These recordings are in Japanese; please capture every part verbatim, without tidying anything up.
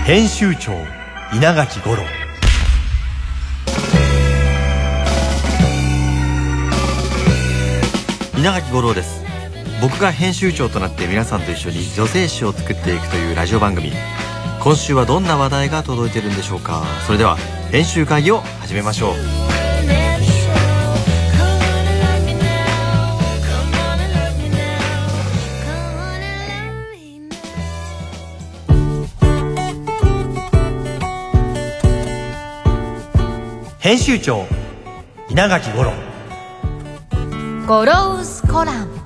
編集長稲垣吾郎。稲垣吾郎です。僕が編集長となって皆さんと一緒に女性誌を作っていくというラジオ番組。今週はどんな話題が届いているんでしょうか。それでは編集会議を始めましょう。編集長稲垣吾郎。 ゴローズコラム。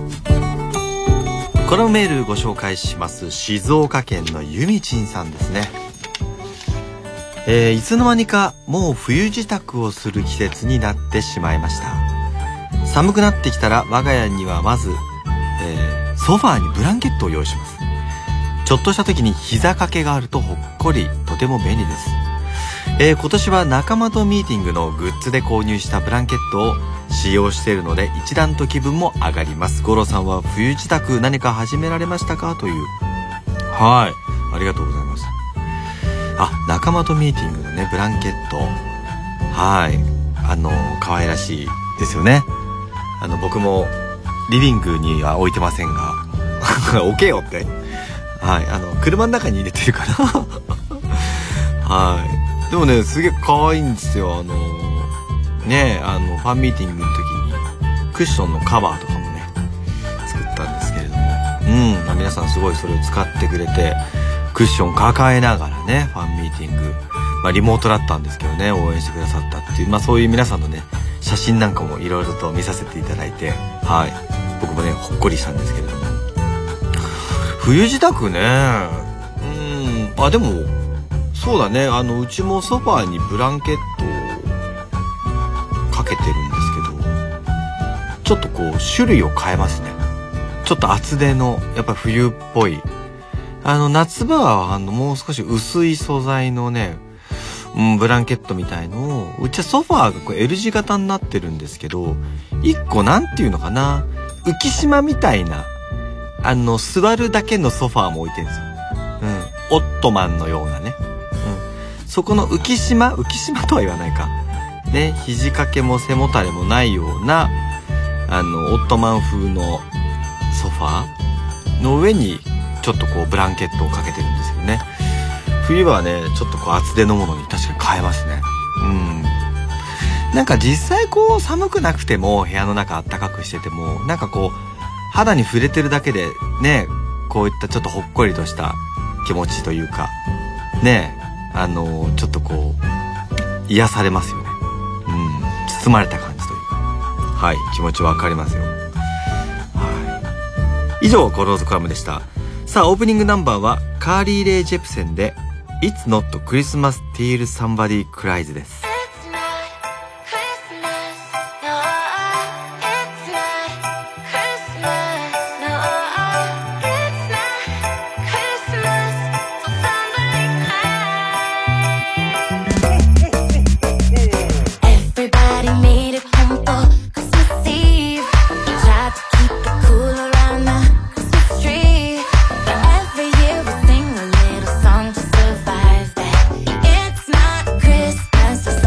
このメールご紹介します。静岡県のゆみちんさんですね。えー、いつの間にかもう冬支度をする季節になってしまいました。寒くなってきたら我が家にはまず、えー、ソファーにブランケットを用意します。ちょっとした時に膝掛けがあるとほっこり、とても便利です。えー、今年は仲間とミーティングのグッズで購入したブランケットを使用しているので一段と気分も上がります。五郎さんは冬支度何か始められましたか、という。はい、ありがとうございます。あ、仲間とミーティングのねブランケット、はい、あの可愛らしいですよね。あの僕もリビングには置いてませんが置けよって、はい、あの車の中に入れてるからはい。でもね、すげえ可愛いんですよ。あのー、ね、あのファンミーティングの時にクッションのカバーとかもね作ったんですけれども、うん、まあ、皆さんすごいそれを使ってくれて、クッション抱えながらねファンミーティング、まあ、リモートだったんですけどね、応援してくださったっていう、まあ、そういう皆さんのね写真なんかもいろいろと見させていただいて、はい、僕もねほっこりしたんですけれども、冬支度ね、うん、あ、でもそうだね、あのうちもソファーにブランケットをかけてるんですけど、ちょっとこう種類を変えますね。ちょっと厚手のやっぱ冬っぽい、あの夏場はあのもう少し薄い素材のね、うん、ブランケットみたいのを、うちはソファーがこう L 字型になってるんですけど、一個なんていうのかな、浮島みたいな、あの座るだけのソファーも置いてるんですよ。うん、オットマンのようなね。そこの浮島、浮島とは言わないかね、肘掛けも背もたれもないようなあのオットマン風のソファーの上にちょっとこうブランケットをかけてるんですよね。冬はねちょっとこう厚手のものに確かに変えますね。うん、なんか実際こう寒くなくても部屋の中あったかくしてても、なんかこう肌に触れてるだけでね、こういったちょっとほっこりとした気持ちというかね、あのちょっとこう癒されますよね。うん、包まれた感じというか、はい、気持ちわかりますよ。はい、以上ゴローズコラムでした。さあオープニングナンバーはカーリー・レイ・ジェプセンで It's Not Christmas Till Somebody Cries です。 It's not Christmas.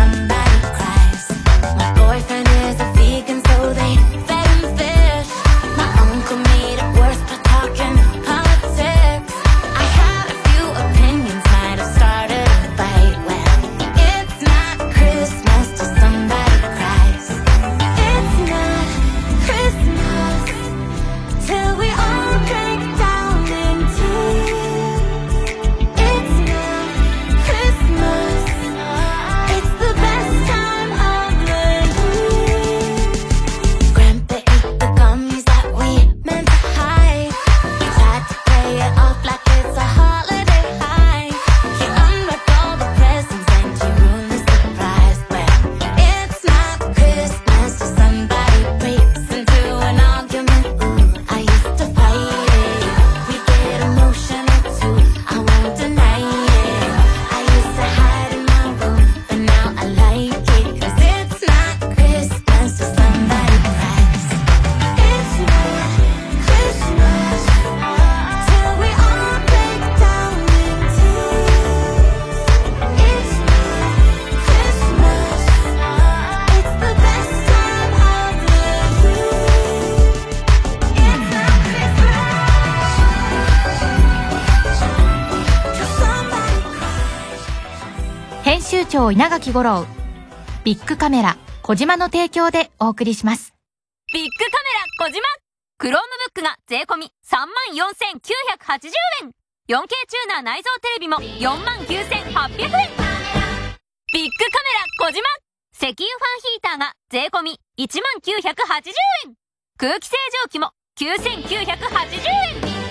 集長稲垣吾郎、ビッグカメラ小島の提供でお送りします。 ビッグカメラ小島、クロームブックが税込み さんまんよんせんきゅうひゃくはちじゅうえん、 よんケー チューナー内蔵テレビも よんまんきゅうせんはっぴゃくえん。ビッグカメラ小島、石油ファンヒーターが税込みいちまんきゅうひゃくはちじゅうえん、空気清浄機もきゅうせんきゅうひゃくはちじゅうえん。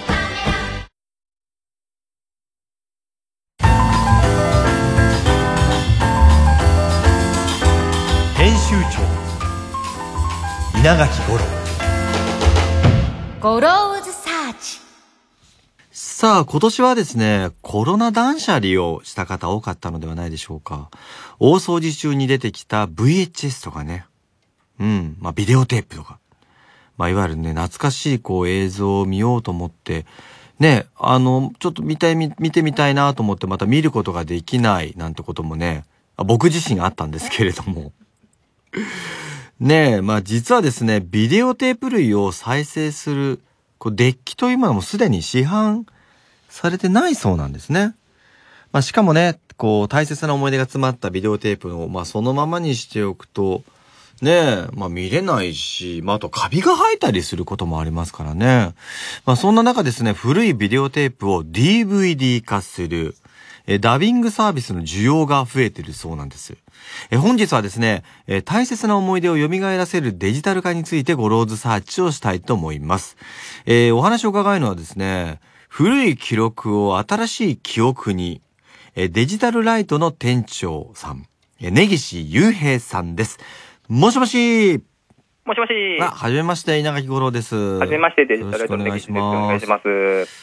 編集長稲垣吾郎、 ゴローズサーチ。 さあ、今年はですね、コロナ断捨離をした方多かったのではないでしょうか。大掃除中に出てきた ブイエイチエス とかね。うん、まあビデオテープとか。まあいわゆるね、懐かしいこう映像を見ようと思って、ね、あの、ちょっと見たい、見てみたいなと思ってまた見ることができないなんてこともね、僕自身あったんですけれども。ねえ、まあ実はですね、ビデオテープ類を再生する、こうデッキというものもすでに市販されてないそうなんですね。まあしかもね、こう大切な思い出が詰まったビデオテープを、まあそのままにしておくと、ねえ、まあ見れないし、まああとカビが生えたりすることもありますからね。まあそんな中ですね、古いビデオテープを ディーブイディー 化する、えダビングサービスの需要が増えているそうなんです。え本日はですね、え大切な思い出を蘇らせるデジタル化についてゴローズサーチをしたいと思います。えー、お話を伺うのはですね、古い記録を新しい記憶に、えデジタルライトの店長さん、え根岸雄平さんです。もしもし。 もしもし。 あ、はじめまして、稲垣吾郎です。 はじめまして、デジタルライトの根岸です。お願いします。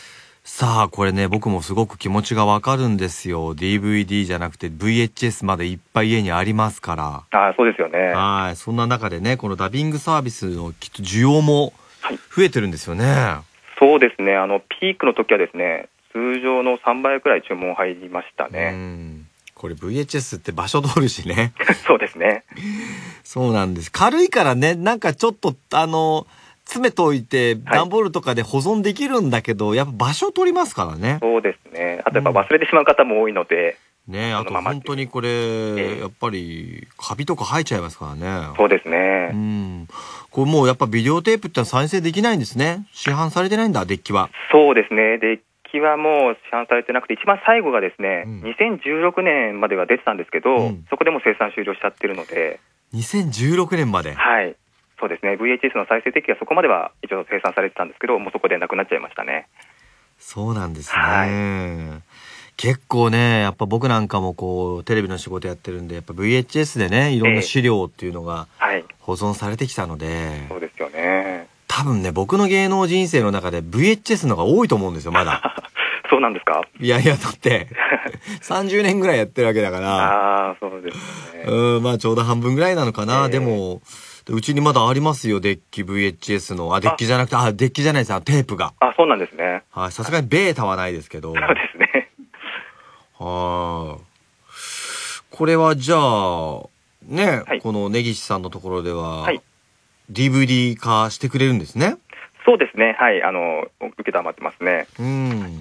さあ、これね、僕もすごく気持ちがわかるんですよ。ディーブイディー じゃなくて ブイエイチエス までいっぱい家にありますから。 ああ、そうですよね。 はい。そんな中でね、このダビングサービスのきっと需要も増えてるんですよね。はい、 そうですね。あの、ピークの時はですね、通常のさんばいくらい注文入りましたね。 うん。これ ブイエイチエス って場所取るしね。 そうですね。 そうなんです。軽いからね、なんかちょっと、あの、詰めといて段ボールとかで保存できるんだけど、はい、やっぱ場所取りますからね。 そうですね。あとやっぱ忘れてしまう方も多いので、 うん、ね、あと本当にこれ、えー、やっぱりカビとか生えちゃいますからね。 そうですね。 うん。これもうやっぱビデオテープって再生できないんですね。市販されてないんだ、デッキは。 そうですね。デッキはもう市販されてなくて、一番最後がですね、うん、にせんじゅうろくねんまでは出てたんですけど、うん、そこでもう生産終了しちゃってるので。 にせんじゅうろくねんまで。 はい。そうですね。ブイエイチエス の再生デッキはそこまでは一応生産されてたんですけど、もうそこでなくなっちゃいましたね。 そうなんですね。 はい、 結構ね、やっぱ僕なんかもこうテレビの仕事やってるんで、やっぱ ブイエイチエス でね、いろんな資料っていうのが保存されてきたので、えー、 そうですよね。 多分ね、僕の芸能人生の中で ブイエイチエス の方が多いと思うんですよ、まだ。 そうなんですか？ いやいや、だってさんじゅうねんぐらいやってるわけだから。 ああ、そうですね。 うん、まあちょうど半分ぐらいなのかな。えー、でもうちにまだありますよ、デッキ ブイエイチエス の。あ、デッキじゃなくて、あ、デッキじゃないです、テープが。 あ、そうなんですね。 はい、さすがにベータはないですけど。 そうですね。 はい。これはじゃあ、ね、 はい、 この根岸さんのところでは、 はい、 ディーブイディー 化してくれるんですね。 そうですね。はい、あの、受けたまってますね。 うん。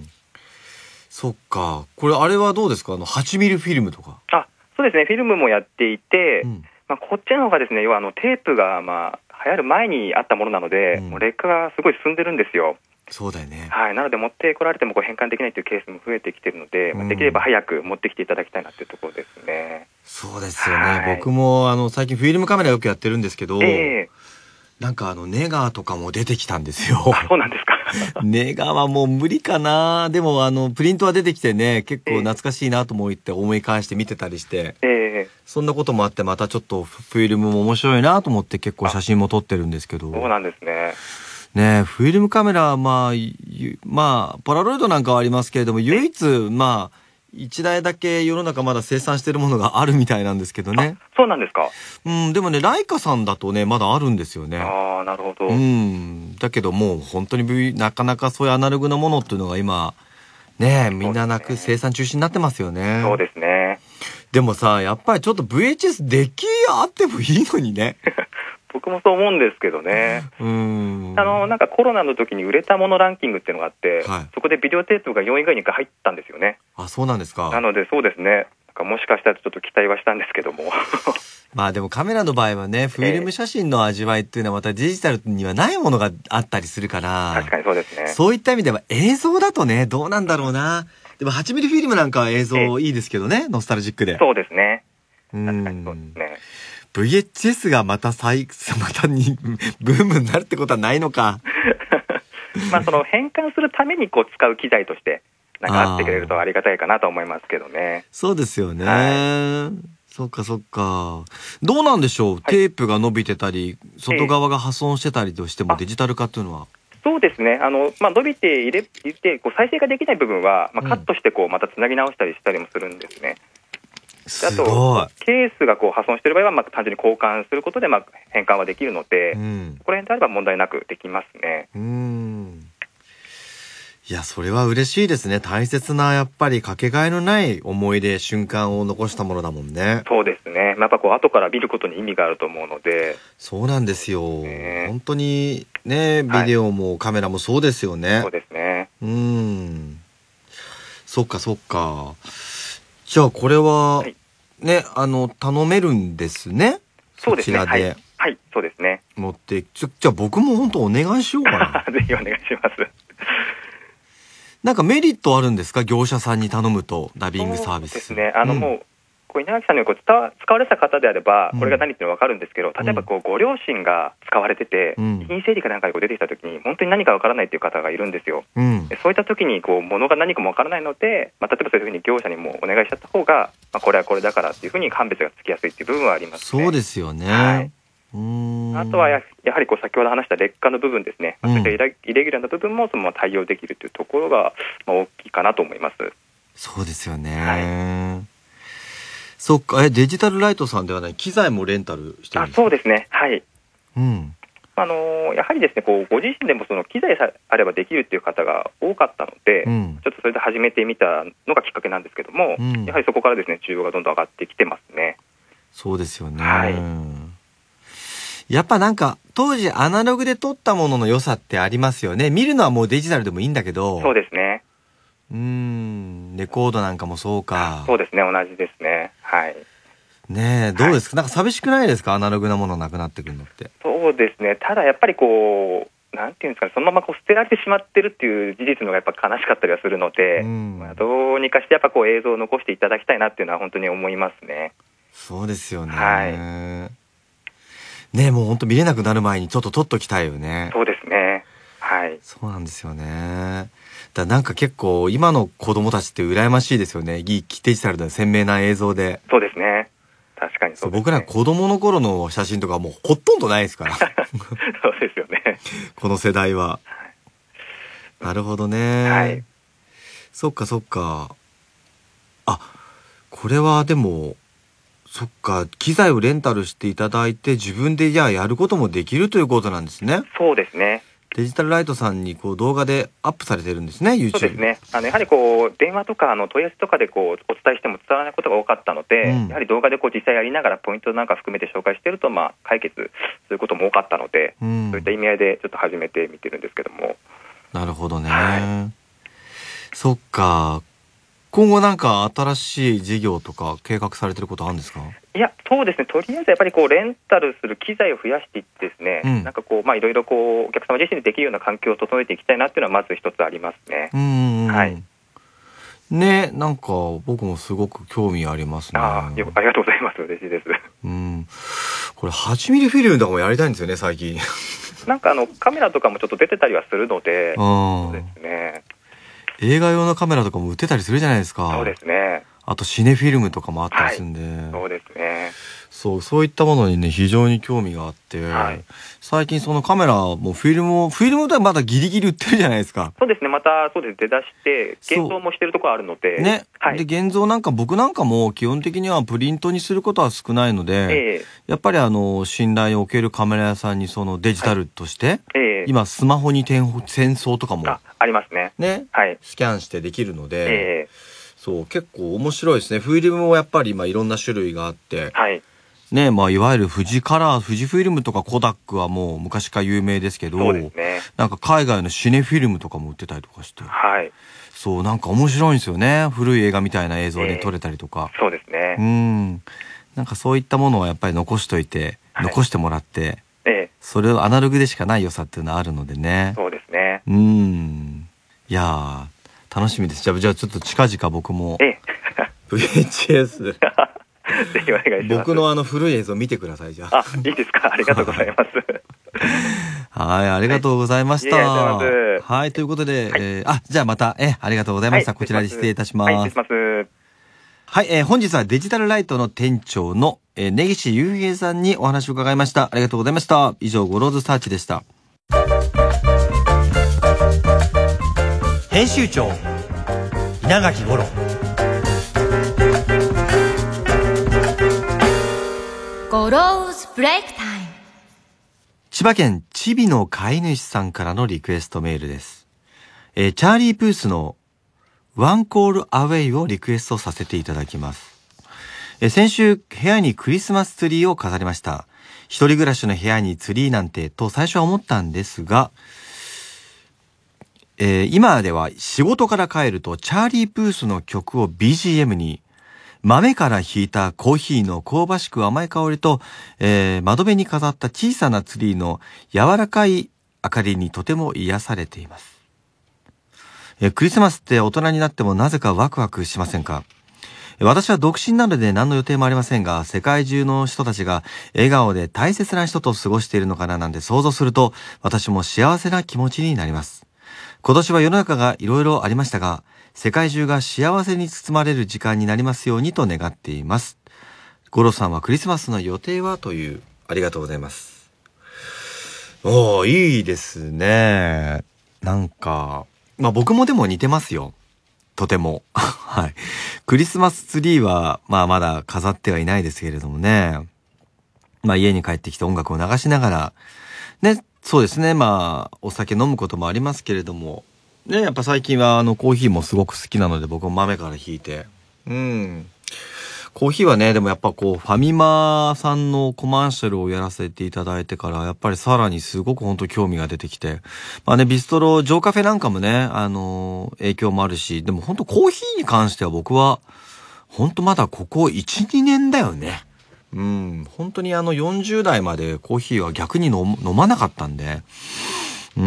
そっか。これ、あれはどうですか？あの、はちミリフィルムとか。 あ、そうですね。フィルムもやっていて、 うん、 まあ、こっちの方がですね、要はあのテープがまあ流行る前にあったものなので、うん、もう劣化がすごい進んでるんですよ。 そうだよね。 はい、なので持ってこられてもこう変換できないというケースも増えてきているので、うん、まあ、できれば早く持ってきていただきたいなというところですね。 そうですよね。 はい、 僕もあの最近フィルムカメラよくやってるんですけど、 えー、 なんかあのネガーとかも出てきたんですよ。 あ、そうなんですか。 ネガーはもう無理かな。でもあのプリントは出てきてね、結構懐かしいなと思って思い返して見てたりして、 えー、 そんなこともあってまたちょっとフィルムも面白いなと思って結構写真も撮ってるんですけど。 そうなんですね。 ねえ、フィルムカメラはまあ、まあ、ポラロイドなんかはありますけれども、唯一、まあ、一台だけ世の中まだ生産してるものがあるみたいなんですけどね。 そうなんですか。 うん、でもね、ライカさんだとね、まだあるんですよね。 ああ、なるほど。 うん。だけどもう本当に、v、なかなかそういうアナログなものっていうのが今、ねえ、みんななく、ね、生産中止になってますよね。 そうですね。 でもさ、やっぱりちょっと ブイエイチエス デッキあってもいいのにね。 僕もそう思うんですけどね。 うーん。 あの、なんかコロナの時に売れたものランキングっていうのがあって、 はい、 そこでビデオテープがよんい以外に入ったんですよね。 あ、そうなんですか。 なのでそうですね。 かもしかしたらちょっと期待はしたんですけどもまあでもカメラの場合はね、フィルム写真の味わいっていうのはまたデジタルにはないものがあったりするから、 確かにそうですね。 そういった意味では映像だとね、どうなんだろうな。でもはちミリフィルムなんかは映像いいですけどね、ノスタルジックで。 そうですね。 うん確かにそうですね。 ブイエイチエス がまた再、またに、ブームになるってことはないのか。 まあその変換するためにこう使う機材として、なんかあってくれるとありがたいかなと思いますけどね。 そうですよね。 はそっかそっか。どうなんでしょう、はい、テープが伸びてたり、外側が破損してたりとしてもデジタル化っていうのは。そうですね。あの、まあ、伸びて入れて、こう再生ができない部分は、まあ、カットしてこうまたつなぎ直したりしたりもするんですね。 すごい。 あとケースがこう破損している場合は、まあ、単純に交換することで、まあ、変換はできるので、うん、これであれば問題なくできますね。 うん。いや、それは嬉しいですね。大切な、やっぱりかけがえのない思い出、瞬間を残したものだもんね。 そうですね。やっぱこう後から見ることに意味があると思うので。 そうなんですよ。ね、本当にね、ビデオもカメラもそうですよね。はい、 そうですね。 うん。そっかそっか。じゃあこれは、はい、ね、あの、頼めるんですね。 そうですね。 そちらで。 はい、はい、そうですね。 持って、ちょ、じゃあ僕も本当お願いしようかな。 ぜひお願いします。 なんかメリットあるんですか、業者さんに頼むと、ダビングサービス。 そうですね。あの、うん、もう、こう稲垣さんにこう使わ使われた方であれば、これが何っていうのは分かるんですけど、うん、例えばこうご両親が使われてて、うん、遺品整理かなんかでこう出てきたときに、本当に何か分からないっていう方がいるんですよ。うん、そういったときにこう物が何かも分からないので、まあ、例えばそういうふうに業者にもお願いしちゃった方が、まあ、これはこれだからっていうふうに判別がつきやすいっていう部分はありますね。 そうですよね。 はい、うーん、あとは や, やはりこう先ほど話した劣化の部分ですね、うん、そういったイレギュラーな部分もそのまま対応できるというところがまあ大きいかなと思います。 そうですよね。はい、そっか。え、デジタルライトさんではない、機材もレンタルしてるんですか？ あ、そうですね。はい。 うん。 あのー、やはりですね、こうご自身でもその機材さえあればできるっていう方が多かったので、うん、ちょっとそれで始めてみたのがきっかけなんですけども、うん、やはりそこからですね、需要がどんどん上がってきてますね。 そうですよね。 はい。 やっぱなんか当時アナログで撮ったものの良さってありますよね。見るのはもうデジタルでもいいんだけど。 そうですね。 うーん、レコードなんかもそうか。 そうですね、同じですね。はい。 ねえ、どうですか、はい、なんか寂しくないですか、アナログなものなくなってくるのって。 そうですね。ただやっぱりこう、なんていうんですかね、そのままこう捨てられてしまってるっていう事実のがやっぱ悲しかったりはするので、うん、まあ、どうにかしてやっぱこう映像を残していただきたいなっていうのは本当に思いますね。 そうですよね。 はい。 ねえ、もう本当見れなくなる前にちょっと撮っときたいよね。 そうですね。はい。 そうなんですよね。だなんか結構今の子供たちって羨ましいですよね。デジタルで鮮明な映像で。 そうですね。確かにそうですね。 僕ら子供の頃の写真とかもうほとんどないですから。 そうですよね。 この世代は。なるほどね。はい。そっかそっか。あ、これはでも、そっか、機材をレンタルしていただいて自分でじゃあやることもできるということなんですね。 そうですね。 デジタルライトさんにこう動画でアップされてるんですね、YouTube。 そうですね。あのやはりこう電話とかあの問い合わせとかでこうお伝えしても伝わらないことが多かったので、うん、やはり動画でこう実際やりながらポイントなんか含めて紹介してると、まあ解決することも多かったので、うん、そういった意味合いでちょっと始めてみてるんですけども。 なるほどね。 はい、 そっか。今後なんか新しい事業とか計画されてることあるんですか？ いや、そうですね。とりあえずやっぱりこうレンタルする機材を増やしていってですね、うん、なんかこうまあいろいろこうお客様自身でできるような環境を整えていきたいなっていうのはまず一つありますね。 うん、 はい。 ね、なんか僕もすごく興味ありますね。 ああ、よありがとうございます。嬉しいです。 うん。これはちミリフィルムとかもやりたいんですよね、最近。 なんかあのカメラとかもちょっと出てたりはするので、そうですね。 映画用のカメラとかも売ってたりするじゃないですか。 そうですね。 あとシネフィルムとかもあったりするんで、 はい、そうですね。 そう、そういったものにね、非常に興味があって、はい、最近そのカメラもフィルムを、フィルムではまだギリギリ売ってるじゃないですか。 そうですね、またそうです、出だして、現像もしてるところあるので。 ね、はい、で、現像なんか僕なんかも基本的にはプリントにすることは少ないので、えー、やっぱりあの、信頼を受けるカメラ屋さんにそのデジタルとして、はい、えー、今スマホに転送とかも。 あ、ありますね。 ね、 はい、 スキャンしてできるので、 えー、 そう、結構面白いですね。フィルムもやっぱり今いろんな種類があって、 はい、 ね、まあいわゆる富士カラー、富士フィルムとかコダックはもう昔から有名ですけど、 そうですね。 なんか海外のシネフィルムとかも売ってたりとかして。 はい。 そう、なんか面白いんですよね。古い映画みたいな映像で撮れたりとか。 えー、そうですね。 うん。なんかそういったものをやっぱり残しといて、はい、残してもらって、ええ、それをアナログでしかない良さっていうのはあるのでね。 そうですね。 うん。いやー、楽しみです。じゃあ、じゃあちょっと近々僕も、ええ、ブイエイチエス ぜひお願いします。 僕のあの古い映像見てください、じゃあ。 あ、いいですか。ありがとうございます。 はい、ありがとうございました。 はい、 はい、ということで、はい、えー、あ、じゃあまた、え、ありがとうございました。はい、こちらで失礼いたします。はい、 失礼します。 はい、えー、本日はデジタルライトの店長の、えー、根岸雄平さんにお話を伺いました。ありがとうございました。以上、ゴローズサーチでした。編集長稲垣吾郎。 ゴローズブレイクタイム。 千葉県ちびの飼い主さんからのリクエストメールです。えー、チャーリー・プースのワンコールアウェイをリクエストさせていただきます。えー、先週部屋にクリスマスツリーを飾りました。一人暮らしの部屋にツリーなんてと最初は思ったんですが、えー、今では仕事から帰るとチャーリー・プースの曲を ビージーエム に豆からひいたコーヒーの香ばしく甘い香りと、えー、窓辺に飾った小さなツリーの柔らかい明かりにとても癒されています。えー、クリスマスって大人になってもなぜかワクワクしませんか？私は独身なので何の予定もありませんが、世界中の人たちが笑顔で大切な人と過ごしているのかななんて想像すると、私も幸せな気持ちになります。今年は世の中がいろいろありましたが、世界中が幸せに包まれる時間になりますようにと願っています。ゴロさんはクリスマスの予定はという、ありがとうございます。おー、いいですね。なんか、まあ僕もでも似てますよ。とても。はい。クリスマスツリーは、まあまだ飾ってはいないですけれどもね。まあ家に帰ってきて音楽を流しながら、ね、そうですね。まあ、お酒飲むこともありますけれども、ね、やっぱ最近はあのコーヒーもすごく好きなので僕も豆からひいて。うん。コーヒーはね、でもやっぱこう、ファミマさんのコマーシャルをやらせていただいてから、やっぱりさらにすごく本当興味が出てきて。まあね、ビストロ、ジョーカフェなんかもね、あのー、影響もあるし、でも本当コーヒーに関しては僕は、本当まだここいち、にねんだよね。うん。本当にあのよんじゅう代までコーヒーは逆に 飲, 飲まなかったんで。うん。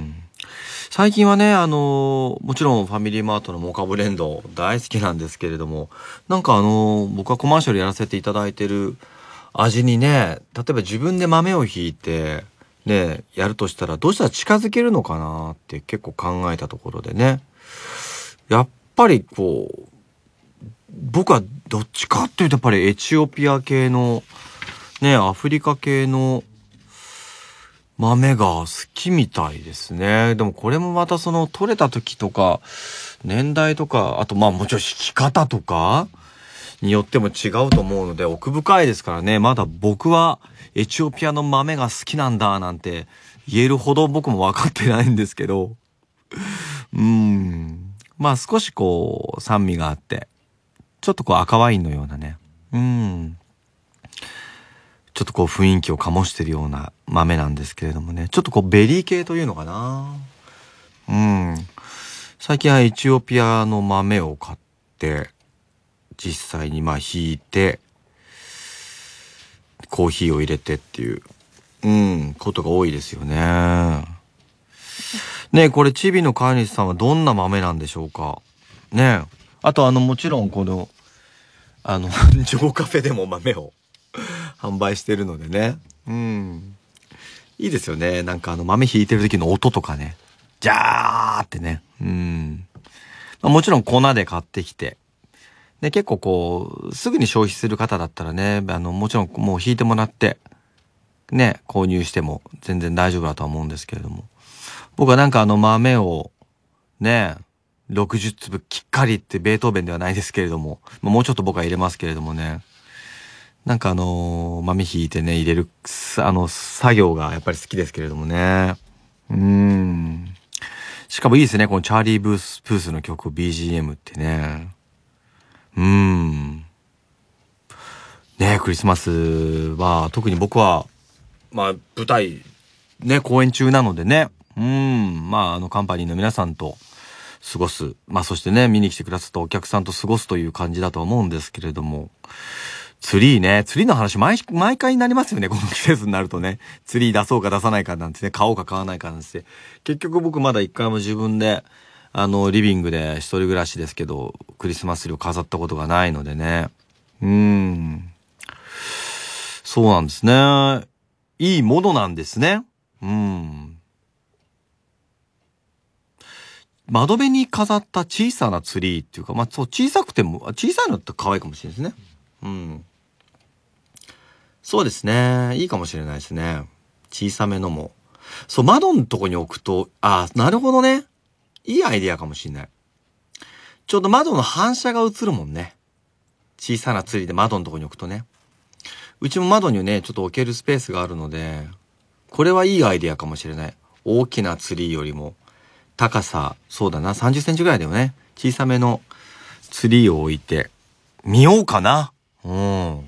最近はね、あのー、もちろんファミリーマートのモカブレンド大好きなんですけれども、なんかあのー、僕はコマーシャルやらせていただいてる味にね、例えば自分で豆をひいて、ね、やるとしたらどうしたら近づけるのかなって結構考えたところでね、やっぱりこう、僕はどっちかっていうとやっぱりエチオピア系の、ね、アフリカ系の豆が好きみたいですね。でもこれもまたその取れた時とか年代とか、あとまあもちろん弾き方とかによっても違うと思うので奥深いですからね。まだ僕はエチオピアの豆が好きなんだなんて言えるほど僕も分かってないんですけど、うーん、まあ少しこう酸味があってちょっとこう赤ワインのようなね、うーん、ちょっとこう雰囲気を醸してるような豆なんですけれどもね。ちょっとこうベリー系というのかな。うん。最近はエチオピアの豆を買って、実際にまあひいて、コーヒーを入れてっていう、うん、ことが多いですよね。ねえ、これチビの飼い主さんはどんな豆なんでしょうか。ねえ。あとあのもちろんこの、あの、ジョーカフェでも豆を販売してるのでね。うん。いいですよね。なんかあの豆ひいてる時の音とかね。ジャーってね。うん。まあ、もちろん粉で買ってきて。で、結構こう、すぐに消費する方だったらね、あの、もちろんもうひいてもらって、ね、購入しても全然大丈夫だとは思うんですけれども。僕はなんかあの豆を、ね、ろくじゅっつぶきっかりってベートーベンではないですけれども、もうちょっと僕は入れますけれどもね。なんかあのー、豆ひいてね、入れる、あの、作業がやっぱり好きですけれどもね。うーん。しかもいいですね、このチャーリー・ブース、プースの曲 ビージーエム ってね。うーん。 ね、クリスマスは特に僕はまあ舞台ね公演中なのでね、うんまああのカンパニーの皆さんと過ごす、まあそしてね見に来てくださったお客さんと過ごすという感じだと思うんですけれども、ツリーね、ツリーの話毎毎回になりますよね、この季節になるとね。ツリー出そうか出さないかなんてね、買おうか買わないかなんて、結局僕まだ一回も自分であのリビングで一人暮らしですけどクリスマスツリーを飾ったことがないのでね、うーんそうなんですね。いいものなんですね。うん。窓辺に飾った小さなツリーっていうか、まあそう小さくても、小さいのって可愛いかもしれないですね。うん。そうですね。いいかもしれないですね。小さめのも。そう、窓のとこに置くと、あ、なるほどね。いいアイディアかもしれない。ちょうど窓の反射が映るもんね。小さなツリーで窓のとこに置くとね。うちも窓にね、ちょっと置けるスペースがあるので、これはいいアイディアかもしれない。大きなツリーよりも、高さ、そうだな、さんじゅっセンチぐらいだよね。小さめのツリーを置いて、見ようかな。うん。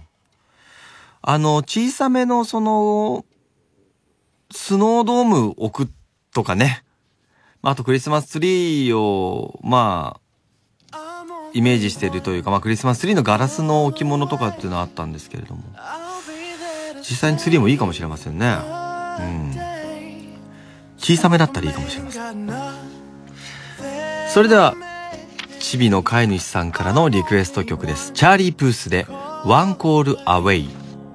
あの、小さめのその、スノードーム置くとかね。あとクリスマスツリーを、まあ、イメージしているというか、まあクリスマスツリーのガラスの置物とかっていうのはあったんですけれども。実際にツリーもいいかもしれませんね。うん。小さめだったらいいかもしれません。それでは、チビの飼い主さんからのリクエスト曲です。チャーリー・プースで One Call Away。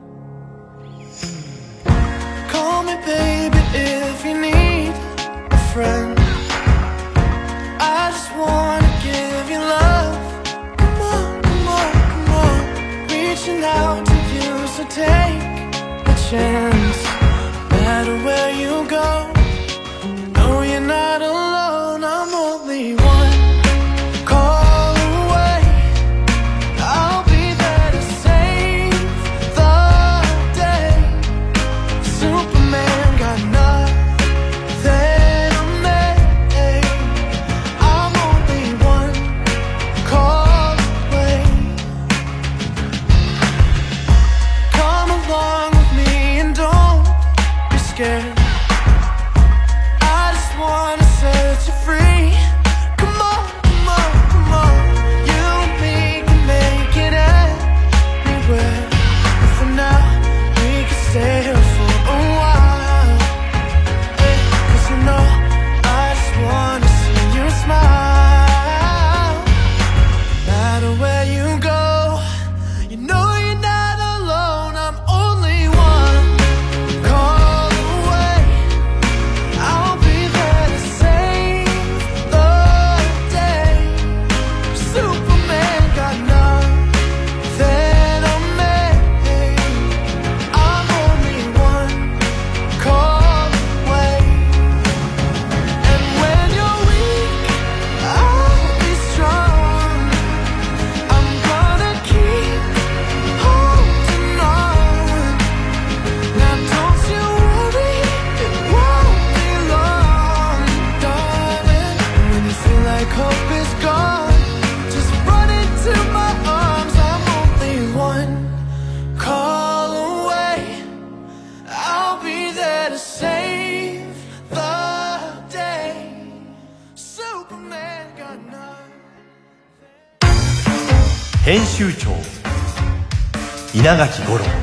編集長稲垣吾郎。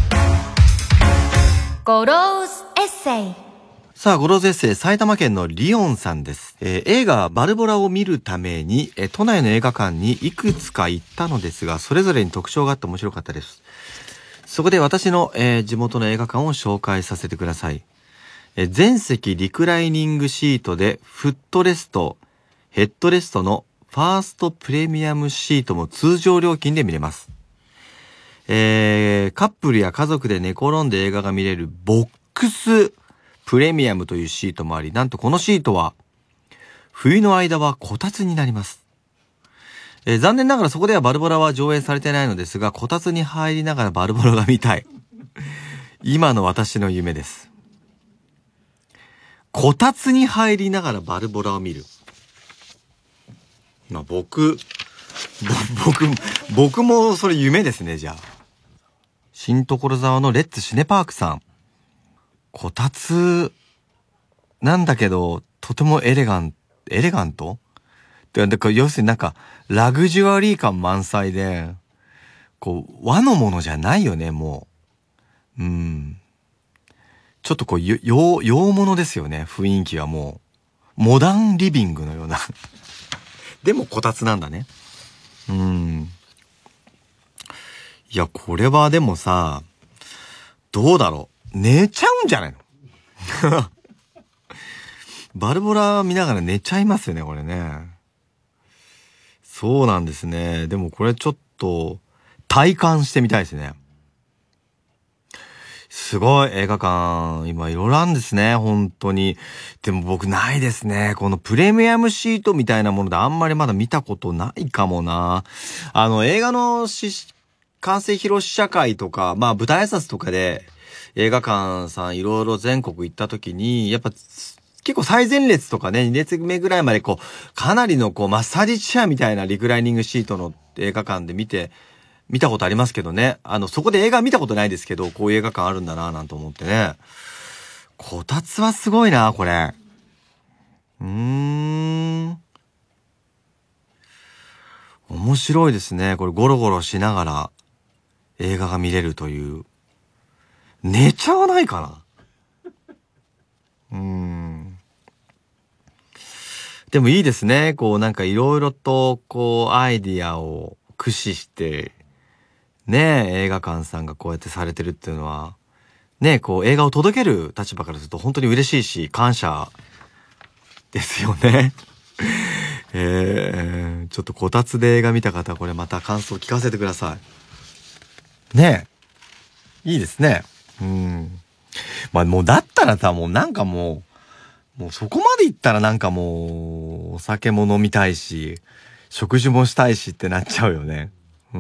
ゴローズエッセイ。 さあ、ゴローズエッセイ、埼玉県のリオンさんです。えー、映画バルボラを見るために、えー、都内の映画館にいくつか行ったのですが、それぞれに特徴があって面白かったです。そこで私の、えー、地元の映画館を紹介させてください。えー、全席リクライニングシートでフットレスト、ヘッドレストのファーストプレミアムシートも通常料金で見れます。えー、カップルや家族で寝転んで映画が見れるボックスプレミアムというシートもあり、なんとこのシートは冬の間はこたつになります。えー、残念ながらそこではバルボラは上映されてないのですが、こたつに入りながらバルボラが見たい。今の私の夢です。こたつに入りながらバルボラを見る。まあ僕、ぼ僕、僕もそれ夢ですね、じゃあ。 新所沢のレッツシネパークさん。こたつなんだけど、とてもエレガン、エレガントで、だから要するになんか、ラグジュアリー感満載で、こう、和のものじゃないよね、もう。うん。ちょっとこう、洋、洋物ですよね、雰囲気はもう。モダンリビングのような。でもこたつなんだね。うん。いや、これはでもさ、どうだろう。寝ちゃうんじゃないのバルボラ見ながら寝ちゃいますよね、これね。そうなんですね。でもこれちょっと、体感してみたいですね。すごい映画館、今いろいろあるんですね、本当に。でも僕ないですね。このプレミアムシートみたいなものであんまりまだ見たことないかもな。あの、映画のし完成披露試写会とか、まあ舞台挨拶とかで映画館さんいろいろ全国行った時に、やっぱ結構最前列とかね、に列目ぐらいまでこう、かなりのこう、マッサージチェアみたいなリクライニングシートの映画館で見て、見たことありますけどね。あの、そこで映画見たことないですけど、こういう映画館あるんだなぁなんて思ってね。こたつはすごいな、これ。うーん。面白いですね。これゴロゴロしながら映画が見れるという。寝ちゃわないかな。うーん。でもいいですね。こうなんかいろいろとこうアイディアを駆使して、ねえ、映画館さんがこうやってされてるっていうのは、ねえ、こう映画を届ける立場からすると本当に嬉しいし、感謝ですよね。えー、ちょっとこたつで映画見た方、これまた感想聞かせてください。ねえ。いいですね。うん。まあもうだったらさ、もうなんかもう、もうそこまで行ったらなんかもう、お酒も飲みたいし、食事もしたいしってなっちゃうよね。うん。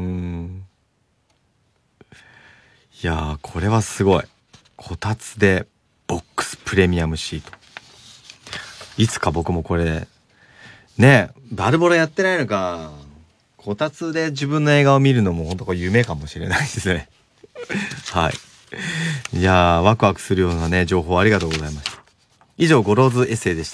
いやー、これはすごい。こたつでボックスプレミアムシート。いつか僕もこれ、ねえ、バルボラやってないのか。こたつで自分の映画を見るのも本当これ夢かもしれないですね。はい。いやー、ワクワクするようなね、情報ありがとうございました。以上、ゴローズエッセイでした。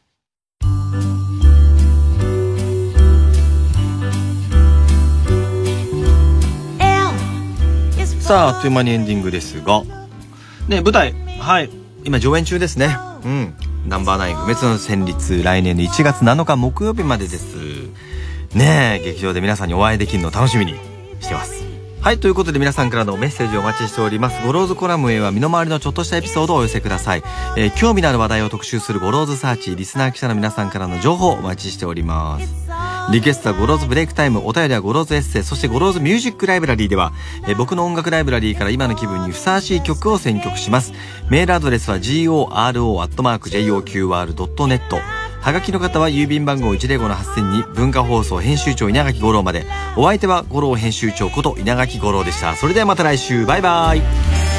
さあ、あっという間にエンディングですが、ね、舞台、はい、今上演中ですね。うん。ナンバーナイン不滅の旋律、来年のいちがつなのか木曜日までです。ねえ、劇場で皆さんにお会いできるのを楽しみにしてます。はい、ということで皆さんからのメッセージをお待ちしております。ゴローズコラムへは身の回りのちょっとしたエピソードをお寄せください。えー、興味のある話題を特集するゴローズサーチ、リスナー記者の皆さんからの情報をお待ちしております。リクエストはゴローズブレイクタイム、お便りはゴローズエッセイ、そしてゴローズミュージックライブラリーでは、えー、僕の音楽ライブラリーから今の気分にふさわしい曲を選曲します。メールアドレスは ゴロアットマークジェイオーキューアールドットネット。はがきの方は郵便番号 いちゼロごのはっせんに文化放送編集長稲垣吾郎まで。お相手は吾郎編集長こと稲垣吾郎でした。それではまた来週、バイバイ。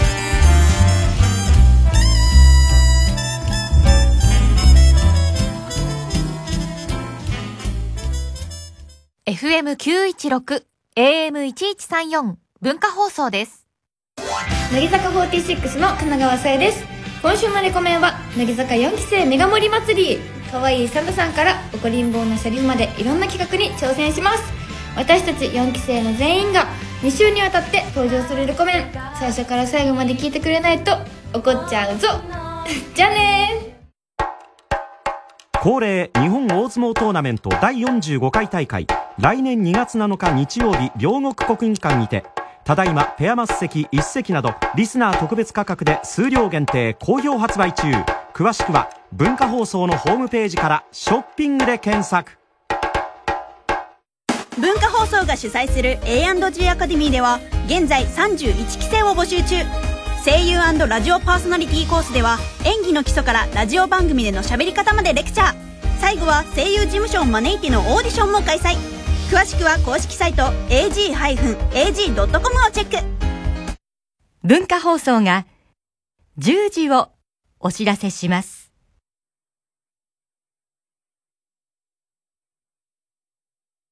エフエムきゅういちろく エーエムせんいちさんよん 文化放送です。 乃木坂フォーティーシックスの金川さえです。今週のレコメンは乃木坂よんき生メガ盛り祭り。可愛いサンタさんから怒りん坊のセリフまでいろんな企画に挑戦します。私たちよんき生の全員がに週にわたって登場するレコメン、最初から最後まで聞いてくれないと怒っちゃうぞ。じゃあねー。 恒例日本大相撲トーナメントだいよんじゅうごかい大会、来年にがつなのか日曜日、両国国技館にてただいまペアマス席いち席などリスナー特別価格で数量限定好評発売中。詳しくは文化放送のホームページからショッピングで検索。 文化放送が主催する エーアンドジー アカデミーでは現在さんじゅういちき生を募集中。声優&ラジオパーソナリティコースでは演技の基礎からラジオ番組での喋り方までレクチャー。最後は声優事務所を招いてのオーディションも開催。詳しくは公式サイト エージーエージードットコム をチェック。 文化放送がじゅうじをお知らせします。